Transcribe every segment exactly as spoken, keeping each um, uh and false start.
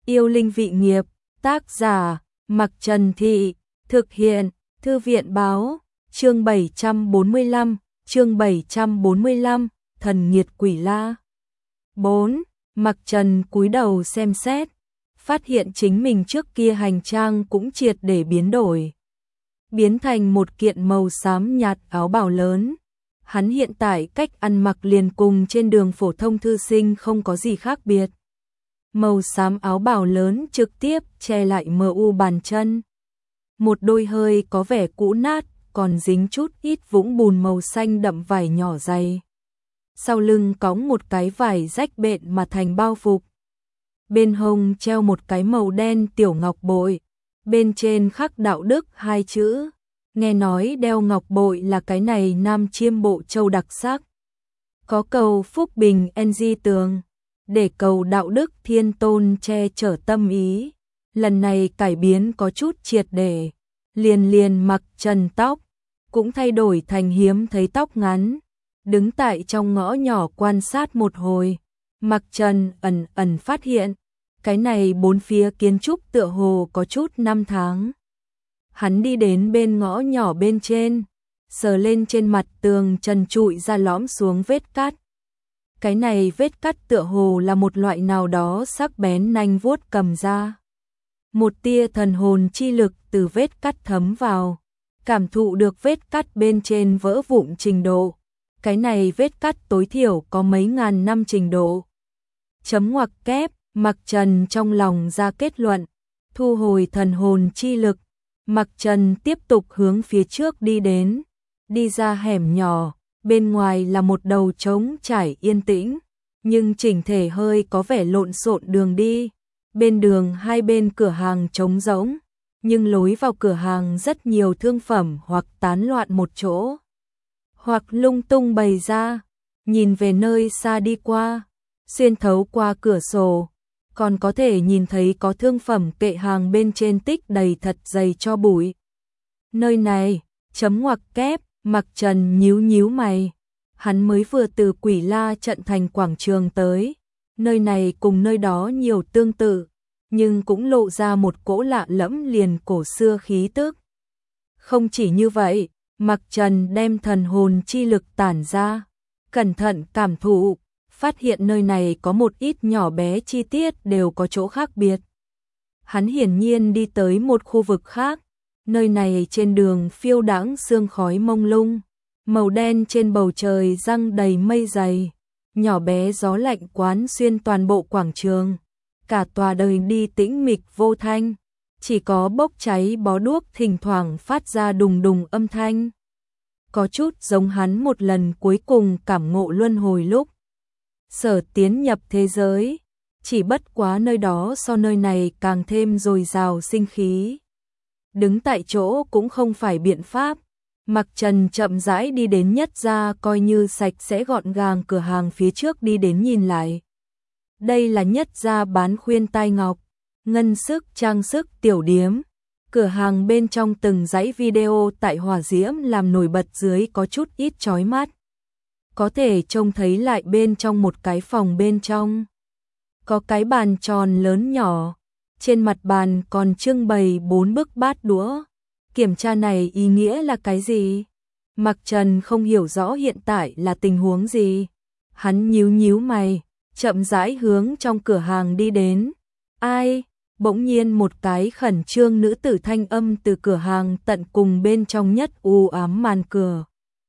Yêu linh vị nghiệp, tác giả, Mặc Trần Thị, thực hiện, Thư viện báo, chương bảy trăm bốn mươi lăm, chương bảy trăm bốn mươi lăm, thần nghiệt quỷ la. bốn. Mặc Trần cúi đầu xem xét, phát hiện chính mình trước kia hành trang cũng triệt để biến đổi. Biến thành một kiện màu xám nhạt áo bào lớn. Hắn hiện tại cách ăn mặc liền cùng trên đường phổ thông thư sinh không có gì khác biệt. Màu xám áo bào lớn trực tiếp che lại mờ u bàn chân. Một đôi hơi có vẻ cũ nát, còn dính chút ít vũng bùn màu xanh đậm vải nhỏ dày. Sau lưng cõng một cái vải rách bện mà thành bao phục. Bên hông treo một cái màu đen tiểu ngọc bội, bên trên khắc đạo đức hai chữ. Nghe nói đeo ngọc bội là cái này nam chiêm bộ châu đặc sắc. Có cầu phúc bình en di tường, để cầu đạo đức thiên tôn che chở tâm ý. Lần này cải biến có chút triệt để, liền liền Mặc Trần tóc, cũng thay đổi thành hiếm thấy tóc ngắn. Đứng tại trong ngõ nhỏ quan sát một hồi, Mặc Trần ẩn ẩn phát hiện, cái này bốn phía kiến trúc tựa hồ có chút năm tháng. Hắn đi đến bên ngõ nhỏ bên trên, sờ lên trên mặt tường trần trụi ra lõm xuống vết cát. Cái này vết cát tựa hồ là một loại nào đó sắc bén nanh vuốt cầm ra. Một tia thần hồn chi lực từ vết cát thấm vào, cảm thụ được vết cát bên trên vỡ vụn trình độ. Cái này vết cát tối thiểu có mấy ngàn năm trình độ. Chấm ngoặc kép, Mặc Trần trong lòng ra kết luận, thu hồi thần hồn chi lực. Mặc Trần tiếp tục hướng phía trước đi đến, đi ra hẻm nhỏ, bên ngoài là một đầu trống trải yên tĩnh, nhưng chỉnh thể hơi có vẻ lộn xộn đường đi. Bên đường hai bên cửa hàng trống rỗng, nhưng lối vào cửa hàng rất nhiều thương phẩm hoặc tán loạn một chỗ, hoặc lung tung bày ra. Nhìn về nơi xa đi qua, xuyên thấu qua cửa sổ, còn có thể nhìn thấy có thương phẩm kệ hàng bên trên tích đầy thật dày cho bụi. Nơi này, chấm ngoặc kép, Mặc Trần nhíu nhíu mày. Hắn mới vừa từ Quỷ La trận thành quảng trường tới. Nơi này cùng nơi đó nhiều tương tự, nhưng cũng lộ ra một cỗ lạ lẫm liền cổ xưa khí tức. Không chỉ như vậy, Mặc Trần đem thần hồn chi lực tản ra, cẩn thận cảm thụ, phát hiện nơi này có một ít nhỏ bé chi tiết đều có chỗ khác biệt. Hắn hiển nhiên đi tới một khu vực khác, nơi này trên đường phiêu đãng sương khói mông lung, màu đen trên bầu trời răng đầy mây dày, nhỏ bé gió lạnh quán xuyên toàn bộ quảng trường, cả tòa đời đi tĩnh mịch vô thanh, chỉ có bốc cháy bó đuốc thỉnh thoảng phát ra đùng đùng âm thanh. Có chút giống hắn một lần cuối cùng cảm ngộ luân hồi lúc sở tiến nhập thế giới, chỉ bất quá nơi đó so nơi này càng thêm dồi dào sinh khí. Đứng tại chỗ cũng không phải biện pháp, Mặc Trần chậm rãi đi đến nhất gia coi như sạch sẽ gọn gàng cửa hàng phía trước đi đến nhìn lại. Đây là nhất gia bán khuyên tai ngọc, ngân sức trang sức tiểu điếm. Cửa hàng bên trong từng dãy video tại hỏa diễm làm nổi bật dưới có chút ít chói mắt. Có thể trông thấy lại bên trong một cái phòng bên trong. Có cái bàn tròn lớn nhỏ, trên mặt bàn còn trưng bày bốn bức bát đũa. Kiểm tra này ý nghĩa là cái gì? Mặc Trần không hiểu rõ hiện tại là tình huống gì. Hắn nhíu nhíu mày, chậm rãi hướng trong cửa hàng đi đến. Ai? Bỗng nhiên một cái khẩn trương nữ tử thanh âm từ cửa hàng tận cùng bên trong nhất u ám màn cửa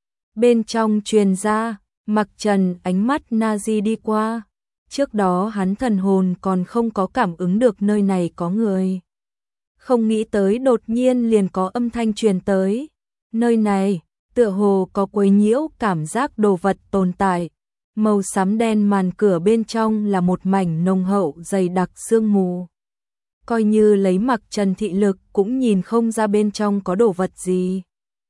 bên trong truyền ra. Mặc Trần ánh mắt Nazi đi qua. Trước đó hắn thần hồn còn không có cảm ứng được nơi này có người. Không nghĩ tới đột nhiên liền có âm thanh truyền tới. Nơi này, tựa hồ có quấy nhiễu cảm giác đồ vật tồn tại. Màu xám đen màn cửa bên trong là một mảnh nồng hậu dày đặc sương mù. Coi như lấy Mặc Trần thị lực cũng nhìn không ra bên trong có đồ vật gì.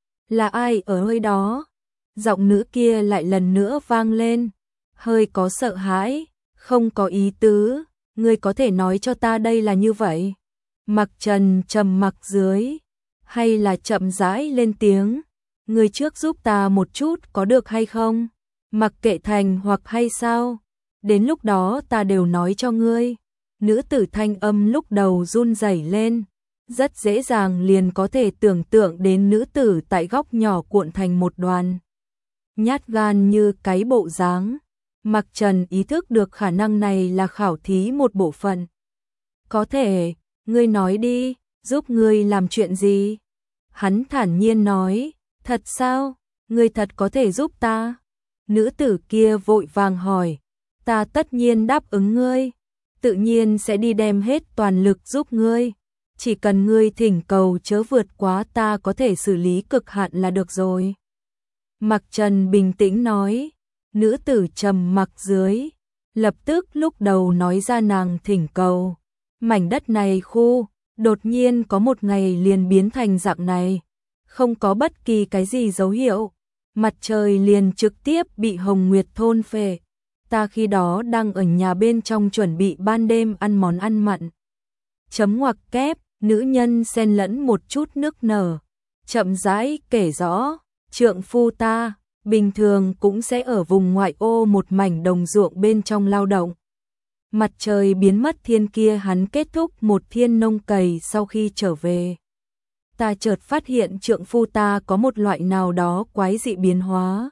Là ai ở nơi đó? Giọng nữ kia lại lần nữa vang lên, hơi có sợ hãi, không có ý tứ, ngươi có thể nói cho ta đây là như vậy. Mặc Trần trầm mặc dưới, hay là chậm rãi lên tiếng, ngươi trước giúp ta một chút có được hay không? Mặc kệ thành hoặc hay sao, đến lúc đó ta đều nói cho ngươi. Nữ tử thanh âm lúc đầu run rẩy lên, rất dễ dàng liền có thể tưởng tượng đến nữ tử tại góc nhỏ cuộn thành một đoàn. Nhát gan như cái bộ dáng. Mặc Trần ý thức được khả năng này là khảo thí một bộ phận. Có thể, ngươi nói đi, giúp ngươi làm chuyện gì? Hắn thản nhiên nói, thật sao, ngươi thật có thể giúp ta? Nữ tử kia vội vàng hỏi, ta tất nhiên đáp ứng ngươi, tự nhiên sẽ đi đem hết toàn lực giúp ngươi. Chỉ cần ngươi thỉnh cầu chớ vượt quá ta có thể xử lý cực hạn là được rồi. Mặc Trần bình tĩnh nói, nữ tử trầm mặc dưới, lập tức lúc đầu nói ra nàng thỉnh cầu. Mảnh đất này khu, đột nhiên có một ngày liền biến thành dạng này, không có bất kỳ cái gì dấu hiệu, mặt trời liền trực tiếp bị Hồng Nguyệt thôn phệ. Ta khi đó đang ở nhà bên trong chuẩn bị ban đêm ăn món ăn mặn. Chấm ngoặc kép, nữ nhân xen lẫn một chút nước nở, chậm rãi kể rõ, trượng phu ta, bình thường cũng sẽ ở vùng ngoại ô một mảnh đồng ruộng bên trong lao động. Mặt trời biến mất thiên kia hắn kết thúc một thiên nông cày sau khi trở về. Ta chợt phát hiện trượng phu ta có một loại nào đó quái dị biến hóa.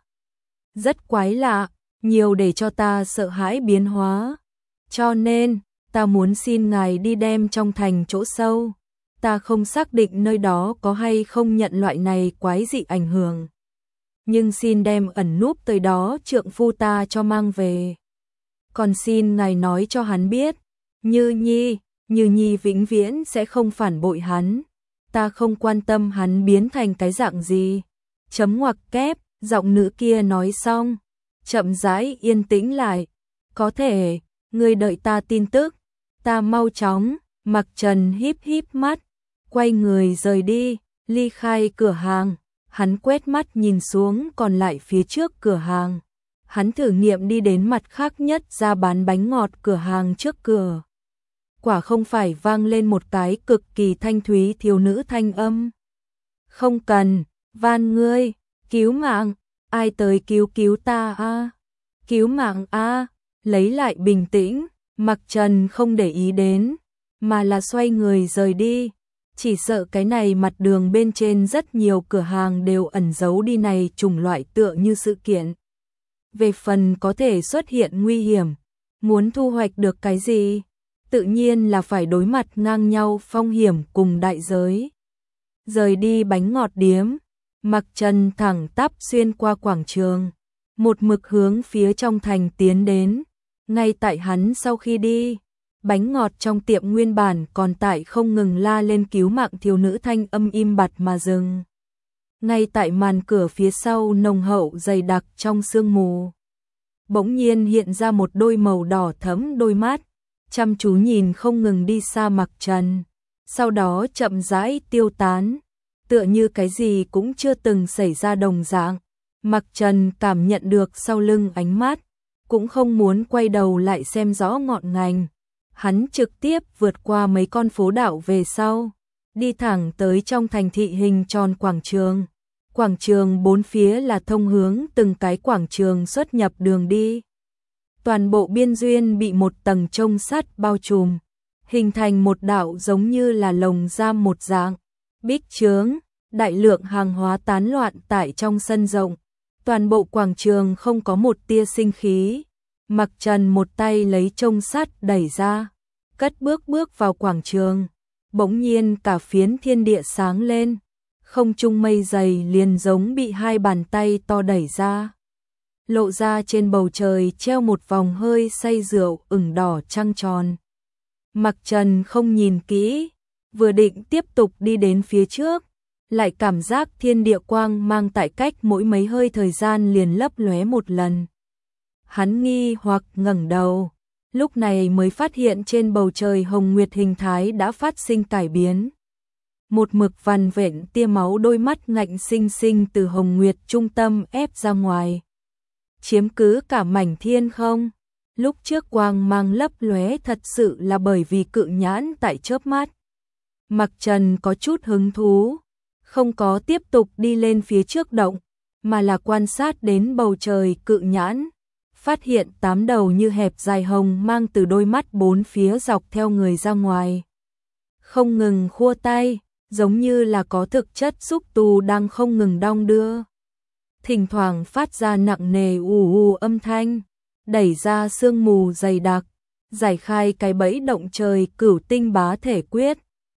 Rất quái lạ, nhiều để cho ta sợ hãi biến hóa. Cho nên, ta muốn xin ngài đi đem trong thành chỗ sâu. Ta không xác định nơi đó có hay không nhận loại này quái dị ảnh hưởng. Nhưng xin đem ẩn núp tới đó trượng phu ta cho mang về. Còn xin ngài nói cho hắn biết, Như Nhi, Như Nhi vĩnh viễn sẽ không phản bội hắn. Ta không quan tâm hắn biến thành cái dạng gì. Chấm ngoặc kép, giọng nữ kia nói xong, chậm rãi yên tĩnh lại. Có thể, ngươi đợi ta tin tức, ta mau chóng. Mặc Trần híp híp mắt, quay người rời đi, ly khai cửa hàng. Hắn quét mắt nhìn xuống còn lại phía trước cửa hàng. Hắn thử nghiệm đi đến mặt khác nhất ra bán bánh ngọt cửa hàng trước cửa. Quả không phải vang lên một cái cực kỳ thanh thúy thiếu nữ thanh âm. Không cần, van ngươi, cứu mạng, ai tới cứu cứu ta a? Cứu mạng a? Lấy lại bình tĩnh, Mặc Trần không để ý đến, mà là xoay người rời đi. Chỉ sợ cái này mặt đường bên trên rất nhiều cửa hàng đều ẩn giấu đi này chủng loại tựa như sự kiện. Về phần có thể xuất hiện nguy hiểm, muốn thu hoạch được cái gì, tự nhiên là phải đối mặt ngang nhau phong hiểm cùng đại giới. Rời đi bánh ngọt điếm, Mặc Trần thẳng tắp xuyên qua quảng trường, một mực hướng phía trong thành tiến đến. Ngay tại hắn sau khi đi, bánh ngọt trong tiệm nguyên bản còn tại không ngừng la lên cứu mạng thiếu nữ thanh âm im bặt mà dừng. Ngay tại màn cửa phía sau nồng hậu dày đặc trong sương mù, bỗng nhiên hiện ra một đôi màu đỏ thẫm đôi mắt, chăm chú nhìn không ngừng đi xa Mặc Trần, sau đó chậm rãi tiêu tán, tựa như cái gì cũng chưa từng xảy ra đồng dạng. Mặc Trần cảm nhận được sau lưng ánh mắt, cũng không muốn quay đầu lại xem rõ ngọn ngành. Hắn trực tiếp vượt qua mấy con phố đạo về sau, đi thẳng tới trong thành thị hình tròn quảng trường. Quảng trường bốn phía là thông hướng từng cái quảng trường xuất nhập đường đi. Toàn bộ biên duyên bị một tầng chông sắt bao trùm, hình thành một đạo giống như là lồng giam một dạng. Bích chướng, đại lượng hàng hóa tán loạn tại trong sân rộng. Toàn bộ quảng trường không có một tia sinh khí. Mặc Trần một tay lấy chông sắt đẩy ra, cất bước bước vào quảng trường. Bỗng nhiên cả phiến thiên địa sáng lên, không trung mây dày liền giống bị hai bàn tay to đẩy ra. Lộ ra trên bầu trời treo một vòng hơi say rượu ửng đỏ trăng tròn. Mặc Trần không nhìn kỹ, vừa định tiếp tục đi đến phía trước, lại cảm giác thiên địa quang mang tại cách mỗi mấy hơi thời gian liền lấp lóe một lần. Hắn nghi hoặc ngẩng đầu, lúc này mới phát hiện trên bầu trời hồng nguyệt hình thái đã phát sinh cải biến. Một mực vằn vện tia máu đôi mắt ngạnh sinh sinh từ hồng nguyệt trung tâm ép ra ngoài, chiếm cứ cả mảnh thiên không. Lúc trước quang mang lấp lóe thật sự là bởi vì cự nhãn tại chớp mắt. Mặc Trần có chút hứng thú, không có tiếp tục đi lên phía trước động, mà là quan sát đến bầu trời cự nhãn. phát hiện tám đầu như hẹp dài hồng mang từ đôi mắt bốn phía dọc theo người ra ngoài. Không ngừng khua tay, giống như là có thực chất xúc tu đang không ngừng đong đưa. Thỉnh thoảng phát ra nặng nề ù ù âm thanh, đẩy ra sương mù dày đặc, giải khai cái bẫy động trời cửu tinh bá thể quyết,